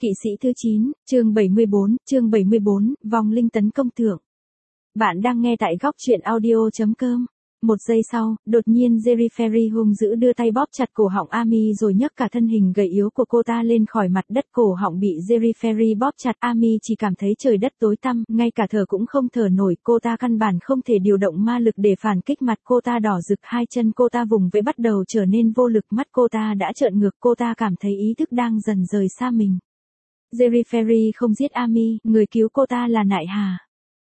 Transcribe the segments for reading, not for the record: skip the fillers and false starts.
Kỵ sĩ thứ 9, chương 74, vong linh tấn công thượng. Bạn đang nghe tại góc truyện audio.com. Một giây sau, đột nhiên Jerry Ferry hung dữ đưa tay bóp chặt cổ họng Amy rồi nhấc cả thân hình gầy yếu của cô ta lên khỏi mặt đất. Cổ họng bị Jerry Ferry bóp chặt, Amy chỉ cảm thấy trời đất tối tăm, ngay cả thở cũng không thở nổi. Cô ta căn bản không thể điều động ma lực để phản kích. Mặt cô ta đỏ rực, hai chân cô ta vùng vẫy bắt đầu trở nên vô lực, mắt cô ta đã trợn ngược, cô ta cảm thấy ý thức đang dần rời xa mình. Jerry Ferry không giết Amy, người cứu cô ta là Nại Hà.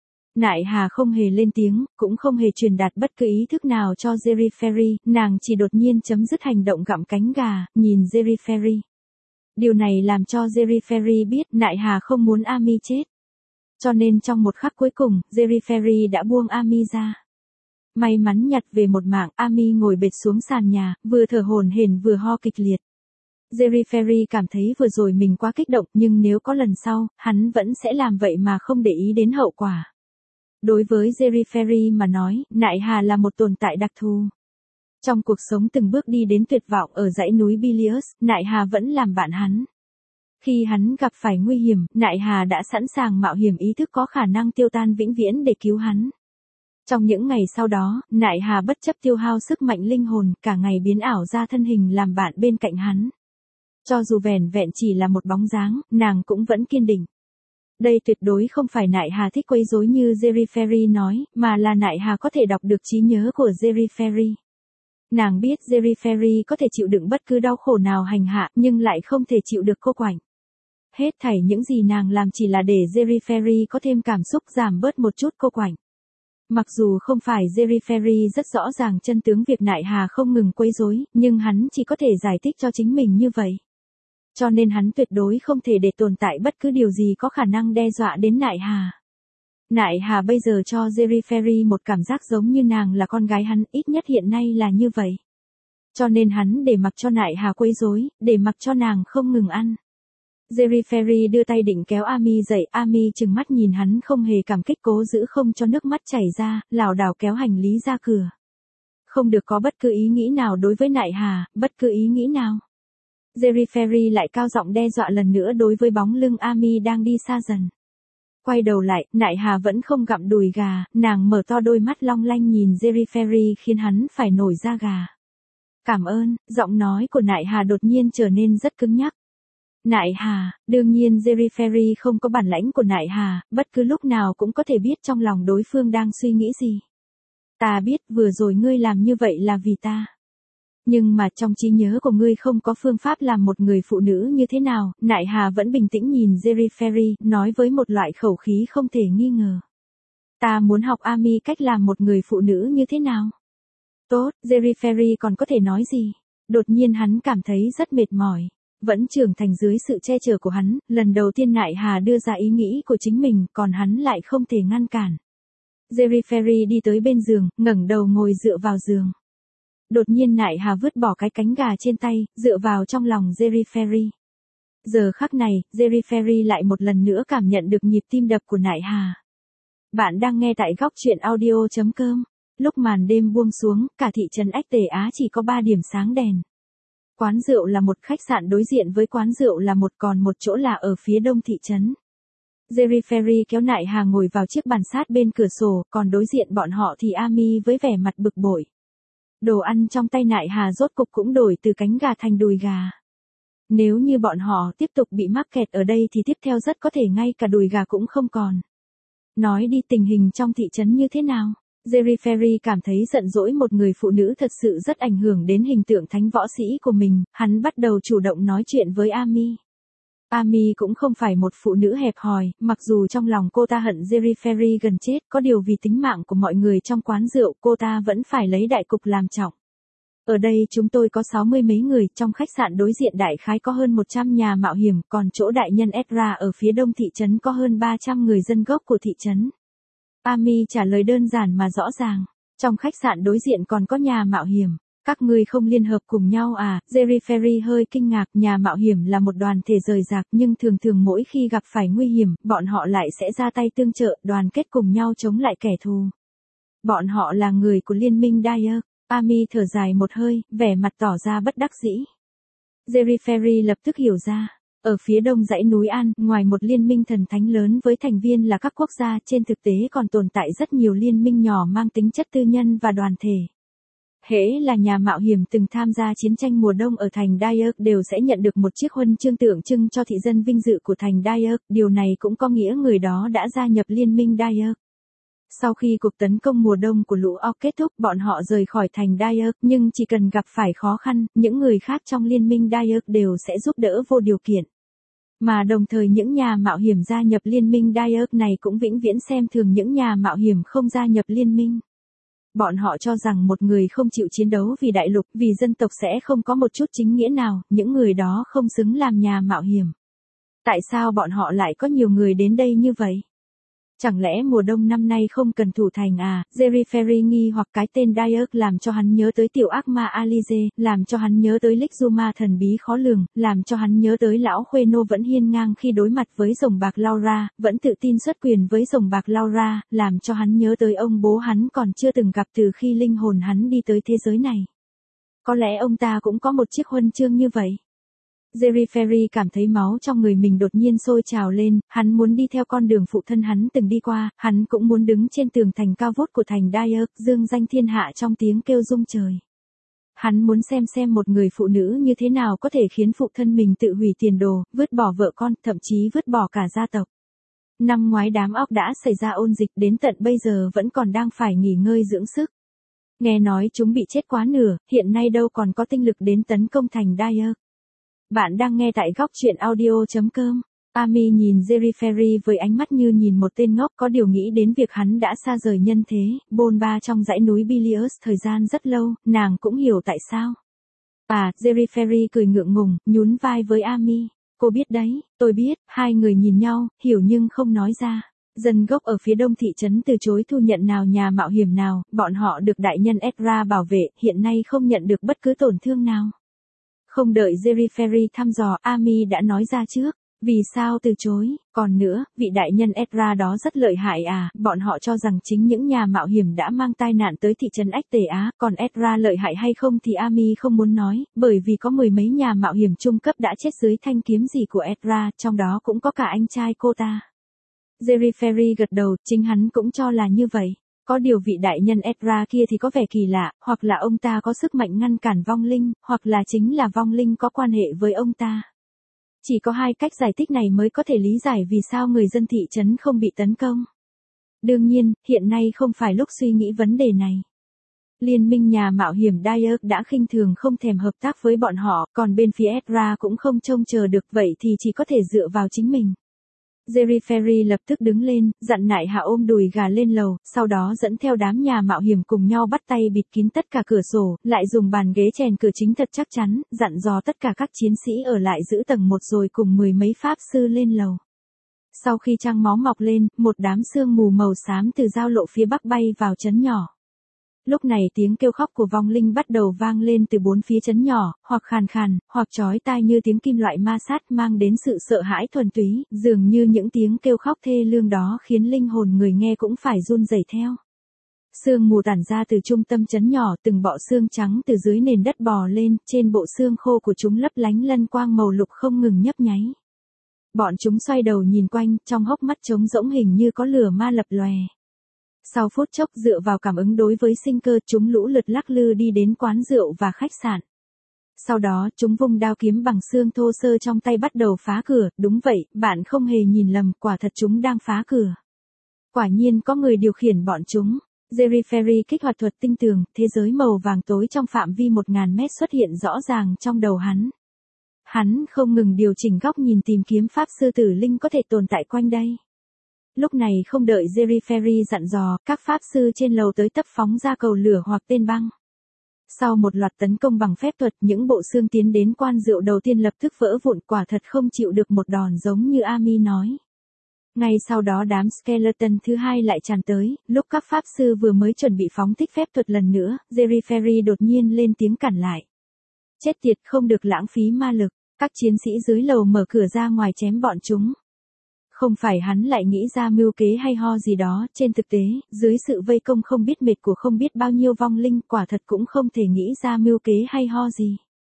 Nại Hà không hề lên tiếng, cũng không hề truyền đạt bất cứ ý thức nào cho Jerry Ferry, nàng chỉ đột nhiên chấm dứt hành động gặm cánh gà, nhìn Jerry Ferry. Điều này làm cho Jerry Ferry biết Nại Hà không muốn Amy chết. Cho nên trong một khắc cuối cùng, Jerry Ferry đã buông Amy ra. May mắn nhặt về một mạng, Amy ngồi bệt xuống sàn nhà, vừa thở hổn hển vừa ho kịch liệt. Jerry Ferry cảm thấy vừa rồi mình quá kích động, nhưng nếu có lần sau, hắn vẫn sẽ làm vậy mà không để ý đến hậu quả. Đối với Jerry Ferry mà nói, Nại Hà là một tồn tại đặc thù. Trong cuộc sống từng bước đi đến tuyệt vọng ở dãy núi Bilius, Nại Hà vẫn làm bạn hắn. Khi hắn gặp phải nguy hiểm, Nại Hà đã sẵn sàng mạo hiểm, ý thức có khả năng tiêu tan vĩnh viễn để cứu hắn. Trong những ngày sau đó, Nại Hà bất chấp tiêu hao sức mạnh linh hồn, cả ngày biến ảo ra thân hình làm bạn bên cạnh hắn. Cho dù vẻn vẹn chỉ là một bóng dáng, nàng cũng vẫn kiên định. Đây tuyệt đối không phải Nại Hà thích quấy rối như Jerry Ferry nói, mà là Nại Hà có thể đọc được trí nhớ của Jerry Ferry. Nàng biết Jerry Ferry có thể chịu đựng bất cứ đau khổ nào hành hạ, nhưng lại không thể chịu được cô quạnh. Hết thảy những gì nàng làm chỉ là để Jerry Ferry có thêm cảm xúc, giảm bớt một chút cô quạnh. Mặc dù không phải Jerry Ferry rất rõ ràng chân tướng việc Nại Hà không ngừng quấy rối, nhưng hắn chỉ có thể giải thích cho chính mình như vậy. Cho nên hắn tuyệt đối không thể để tồn tại bất cứ điều gì có khả năng đe dọa đến Nại Hà. Nại Hà bây giờ cho Jerry Ferry một cảm giác giống như nàng là con gái hắn, ít nhất hiện nay là như vậy. Cho nên hắn để mặc cho Nại Hà quấy rối, để mặc cho nàng không ngừng ăn. Jerry Ferry đưa tay định kéo Amy dậy, Amy trừng mắt nhìn hắn không hề cảm kích, cố giữ không cho nước mắt chảy ra, lảo đảo kéo hành lý ra cửa. Không được có bất cứ ý nghĩ nào đối với Nại Hà, bất cứ ý nghĩ nào. Jerry Ferry lại cao giọng đe dọa lần nữa đối với bóng lưng Amy đang đi xa dần. Quay đầu lại, Nại Hà vẫn không gặm đùi gà, nàng mở to đôi mắt long lanh nhìn Jerry Ferry khiến hắn phải nổi da gà. Cảm ơn, giọng nói của Nại Hà đột nhiên trở nên rất cứng nhắc. Nại Hà, đương nhiên Jerry Ferry không có bản lãnh của Nại Hà, bất cứ lúc nào cũng có thể biết trong lòng đối phương đang suy nghĩ gì. Ta biết vừa rồi ngươi làm như vậy là vì ta. Nhưng mà trong trí nhớ của ngươi không có phương pháp làm một người phụ nữ như thế nào. Nại Hà vẫn bình tĩnh nhìn Jerry Ferry, nói với một loại khẩu khí không thể nghi ngờ. Ta muốn học Amy cách làm một người phụ nữ như thế nào. Tốt, Jerry Ferry còn có thể nói gì. Đột nhiên hắn cảm thấy rất mệt mỏi. Vẫn trưởng thành dưới sự che chở của hắn, lần đầu tiên Nại Hà đưa ra ý nghĩ của chính mình, còn hắn lại không thể ngăn cản. Jerry Ferry đi tới bên giường, ngẩng đầu ngồi dựa vào giường. Đột nhiên Nại Hà vứt bỏ cái cánh gà trên tay, dựa vào trong lòng Jerry Ferry. Giờ khắc này, Jerry Ferry lại một lần nữa cảm nhận được nhịp tim đập của Nại Hà. Bạn đang nghe tại góc truyện audio.com. Lúc màn đêm buông xuống, cả thị trấn Ách Tề Á chỉ có 3 điểm sáng đèn. Quán rượu là một, khách sạn đối diện với quán rượu là một, còn một chỗ là ở phía đông thị trấn. Jerry Ferry kéo Nại Hà ngồi vào chiếc bàn sát bên cửa sổ, còn đối diện bọn họ thì Amy với vẻ mặt bực bội. Đồ ăn trong tay Nại Hà rốt cục cũng đổi từ cánh gà thành đùi gà. Nếu như bọn họ tiếp tục bị mắc kẹt ở đây thì tiếp theo rất có thể ngay cả đùi gà cũng không còn. Nói đi, tình hình trong thị trấn như thế nào? Jerry Ferry cảm thấy giận dỗi một người phụ nữ thật sự rất ảnh hưởng đến hình tượng thánh võ sĩ của mình, hắn bắt đầu chủ động nói chuyện với Amy. Amy cũng không phải một phụ nữ hẹp hòi, mặc dù trong lòng cô ta hận Jerry Ferry gần chết, có điều vì tính mạng của mọi người trong quán rượu, cô ta vẫn phải lấy đại cục làm trọng. Ở đây chúng tôi có 60 mấy người, trong khách sạn đối diện đại khái có hơn 100 nhà mạo hiểm, còn chỗ đại nhân Ezra ở phía đông thị trấn có hơn 300 người dân gốc của thị trấn. Amy trả lời đơn giản mà rõ ràng. Trong khách sạn đối diện còn có nhà mạo hiểm. Các ngươi không liên hợp cùng nhau à? Jerry Ferry hơi kinh ngạc, nhà mạo hiểm là một đoàn thể rời rạc nhưng thường thường mỗi khi gặp phải nguy hiểm, bọn họ lại sẽ ra tay tương trợ, đoàn kết cùng nhau chống lại kẻ thù. Bọn họ là người của liên minh Dyer. Amy thở dài một hơi, vẻ mặt tỏ ra bất đắc dĩ. Jerry Ferry lập tức hiểu ra. Ở phía đông dãy núi An, ngoài một liên minh thần thánh lớn với thành viên là các quốc gia, trên thực tế còn tồn tại rất nhiều liên minh nhỏ mang tính chất tư nhân và đoàn thể. Hễ là nhà mạo hiểm từng tham gia chiến tranh mùa đông ở thành Dyer đều sẽ nhận được một chiếc huân chương tượng trưng cho thị dân vinh dự của thành Dyer, điều này cũng có nghĩa người đó đã gia nhập liên minh Dyer. Sau khi cuộc tấn công mùa đông của lũ Orc kết thúc, bọn họ rời khỏi thành Dyer, nhưng chỉ cần gặp phải khó khăn, những người khác trong liên minh Dyer đều sẽ giúp đỡ vô điều kiện. Mà đồng thời những nhà mạo hiểm gia nhập liên minh Dyer này cũng vĩnh viễn xem thường những nhà mạo hiểm không gia nhập liên minh. Bọn họ cho rằng một người không chịu chiến đấu vì đại lục, vì dân tộc sẽ không có một chút chính nghĩa nào, những người đó không xứng làm nhà mạo hiểm. Tại sao bọn họ lại có nhiều người đến đây như vậy? Chẳng lẽ mùa đông năm nay không cần thủ thành à? Jerry Ferry nghi hoặc cái tên Dyer làm cho hắn nhớ tới tiểu ác ma Alize, làm cho hắn nhớ tới Lixuma thần bí khó lường, làm cho hắn nhớ tới lão Khuê Nô vẫn hiên ngang khi đối mặt với rồng bạc Laura, vẫn tự tin xuất quyền với rồng bạc Laura, làm cho hắn nhớ tới ông bố hắn còn chưa từng gặp từ khi linh hồn hắn đi tới thế giới này. Có lẽ ông ta cũng có một chiếc huân chương như vậy. Jerry Ferry cảm thấy máu trong người mình đột nhiên sôi trào lên, hắn muốn đi theo con đường phụ thân hắn từng đi qua, hắn cũng muốn đứng trên tường thành cao vút của thành Dyer, dương danh thiên hạ trong tiếng kêu rung trời. Hắn muốn xem một người phụ nữ như thế nào có thể khiến phụ thân mình tự hủy tiền đồ, vứt bỏ vợ con, thậm chí vứt bỏ cả gia tộc. Năm ngoái đám Orc đã xảy ra ôn dịch, đến tận bây giờ vẫn còn đang phải nghỉ ngơi dưỡng sức. Nghe nói chúng bị chết quá nửa, hiện nay đâu còn có tinh lực đến tấn công thành Dyer. Bạn đang nghe tại góc truyện audio.com. Amy nhìn Jerry Ferry với ánh mắt như nhìn một tên ngốc, có điều nghĩ đến việc hắn đã xa rời nhân thế, bôn ba trong dãy núi Bilius thời gian rất lâu, nàng cũng hiểu tại sao. Jerry Ferry cười ngượng ngùng, nhún vai với Amy. Cô biết đấy, tôi biết, hai người nhìn nhau, hiểu nhưng không nói ra. Dân gốc ở phía đông thị trấn từ chối thu nhận nào nhà mạo hiểm nào, bọn họ được đại nhân Ezra bảo vệ, hiện nay không nhận được bất cứ tổn thương nào. Không đợi Jerry Ferry thăm dò, Amy đã nói ra trước. Vì sao từ chối? Còn nữa, vị đại nhân Ezra đó rất lợi hại à? Bọn họ cho rằng chính những nhà mạo hiểm đã mang tai nạn tới thị trấn Ách Tề Á, còn Ezra lợi hại hay không thì Amy không muốn nói, bởi vì có mười mấy nhà mạo hiểm trung cấp đã chết dưới thanh kiếm gì của Ezra, trong đó cũng có cả anh trai cô ta. Jerry Ferry gật đầu, chính hắn cũng cho là như vậy. Có điều vị đại nhân Ezra kia thì có vẻ kỳ lạ, hoặc là ông ta có sức mạnh ngăn cản vong linh, hoặc là chính là vong linh có quan hệ với ông ta. Chỉ có hai cách giải thích này mới có thể lý giải vì sao người dân thị trấn không bị tấn công. Đương nhiên, hiện nay không phải lúc suy nghĩ vấn đề này. Liên minh nhà mạo hiểm Dyer đã khinh thường không thèm hợp tác với bọn họ, còn bên phía Ezra cũng không trông chờ được, vậy thì chỉ có thể dựa vào chính mình. Jerry Ferry lập tức đứng lên, dặn nại hạ ôm đùi gà lên lầu, sau đó dẫn theo đám nhà mạo hiểm cùng nhau bắt tay bịt kín tất cả cửa sổ, lại dùng bàn ghế chèn cửa chính thật chắc chắn, dặn dò tất cả các chiến sĩ ở lại giữ tầng 1 rồi cùng mười mấy pháp sư lên lầu. Sau khi trăng máu mọc lên, một đám sương mù màu xám từ giao lộ phía bắc bay vào trấn nhỏ. Lúc này tiếng kêu khóc của vong linh bắt đầu vang lên từ bốn phía trấn nhỏ, hoặc khàn khàn, hoặc chói tai như tiếng kim loại ma sát mang đến sự sợ hãi thuần túy, dường như những tiếng kêu khóc thê lương đó khiến linh hồn người nghe cũng phải run rẩy theo. Sương mù tản ra từ trung tâm trấn nhỏ, từng bọ xương trắng từ dưới nền đất bò lên, trên bộ xương khô của chúng lấp lánh lân quang màu lục không ngừng nhấp nháy. Bọn chúng xoay đầu nhìn quanh, trong hốc mắt trống rỗng hình như có lửa ma lập lòe. Sau phút chốc dựa vào cảm ứng đối với sinh cơ, chúng lũ lượt lắc lư đi đến quán rượu và khách sạn. Sau đó, chúng vung đao kiếm bằng xương thô sơ trong tay bắt đầu phá cửa, đúng vậy, bạn không hề nhìn lầm, quả thật chúng đang phá cửa. Quả nhiên có người điều khiển bọn chúng. Jerry Ferry kích hoạt thuật tinh tường, thế giới màu vàng tối trong phạm vi 1000 mét xuất hiện rõ ràng trong đầu hắn. Hắn không ngừng điều chỉnh góc nhìn tìm kiếm pháp sư tử linh có thể tồn tại quanh đây. Lúc này không đợi Jerry Ferry dặn dò, các pháp sư trên lầu tới tấp phóng ra cầu lửa hoặc tên băng. Sau một loạt tấn công bằng phép thuật, những bộ xương tiến đến quan rượu đầu tiên lập tức vỡ vụn, quả thật không chịu được một đòn giống như Amy nói. Ngay sau đó đám skeleton thứ hai lại tràn tới, lúc các pháp sư vừa mới chuẩn bị phóng thích phép thuật lần nữa, Jerry Ferry đột nhiên lên tiếng cản lại. Chết tiệt, không được lãng phí ma lực, các chiến sĩ dưới lầu mở cửa ra ngoài chém bọn chúng. Không phải hắn lại nghĩ ra mưu kế hay ho gì đó, trên thực tế, dưới sự vây công không biết mệt của không biết bao nhiêu vong linh, quả thật cũng không thể nghĩ ra mưu kế hay ho gì.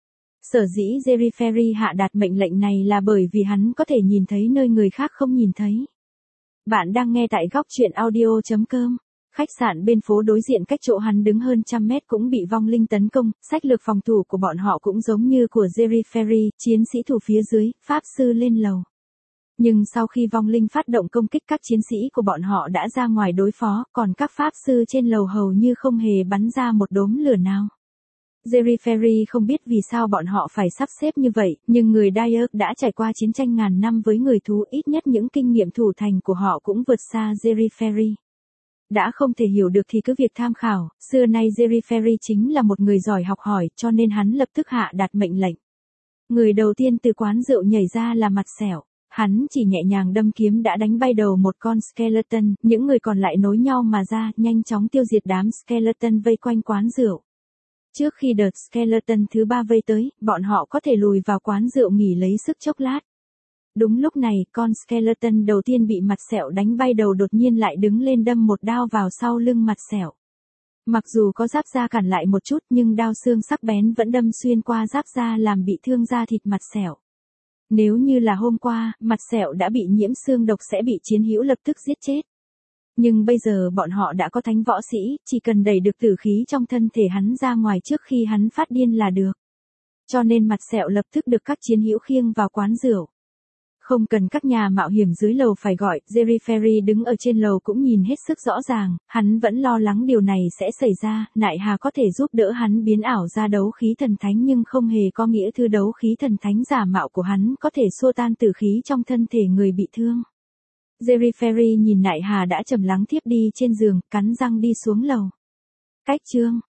Sở dĩ Jerry Ferry hạ đạt mệnh lệnh này là bởi vì hắn có thể nhìn thấy nơi người khác không nhìn thấy. Bạn đang nghe tại góc chuyện audio.com. Khách sạn bên phố đối diện cách chỗ hắn đứng hơn 100 mét cũng bị vong linh tấn công, sách lược phòng thủ của bọn họ cũng giống như của Jerry Ferry, chiến sĩ thủ phía dưới, pháp sư lên lầu. Nhưng sau khi vong linh phát động công kích, các chiến sĩ của bọn họ đã ra ngoài đối phó, còn các pháp sư trên lầu hầu như không hề bắn ra một đốm lửa nào. Jerry Ferry không biết vì sao bọn họ phải sắp xếp như vậy, nhưng người Dyer đã trải qua chiến tranh ngàn năm với người thú, ít nhất những kinh nghiệm thủ thành của họ cũng vượt xa Jerry Ferry. Đã không thể hiểu được thì cứ việc tham khảo, xưa nay Jerry Ferry chính là một người giỏi học hỏi, cho nên hắn lập tức hạ đạt mệnh lệnh. Người đầu tiên từ quán rượu nhảy ra là Mặt Sẹo. Hắn chỉ nhẹ nhàng đâm kiếm đã đánh bay đầu một con skeleton, những người còn lại nối nhau mà ra, nhanh chóng tiêu diệt đám skeleton vây quanh quán rượu. Trước khi đợt skeleton thứ 3 vây tới, bọn họ có thể lùi vào quán rượu nghỉ lấy sức chốc lát. Đúng lúc này, con skeleton đầu tiên bị Mặt Sẹo đánh bay đầu đột nhiên lại đứng lên đâm một đao vào sau lưng Mặt Sẹo. Mặc dù có giáp da cản lại một chút nhưng đao xương sắc bén vẫn đâm xuyên qua giáp da làm bị thương da thịt Mặt Sẹo. Nếu như là hôm qua, Mặt Sẹo đã bị nhiễm xương độc sẽ bị chiến hữu lập tức giết chết. Nhưng bây giờ bọn họ đã có thánh võ sĩ, chỉ cần đẩy được tử khí trong thân thể hắn ra ngoài trước khi hắn phát điên là được. Cho nên Mặt Sẹo lập tức được các chiến hữu khiêng vào quán rượu. Không cần các nhà mạo hiểm dưới lầu phải gọi, Jerry Ferry đứng ở trên lầu cũng nhìn hết sức rõ ràng, hắn vẫn lo lắng điều này sẽ xảy ra, Nại Hà có thể giúp đỡ hắn biến ảo ra đấu khí thần thánh nhưng không hề có nghĩa thứ đấu khí thần thánh giả mạo của hắn có thể xua tan tử khí trong thân thể người bị thương. Jerry Ferry nhìn Nại Hà đã trầm lắng thiếp đi trên giường, cắn răng đi xuống lầu. Cách chương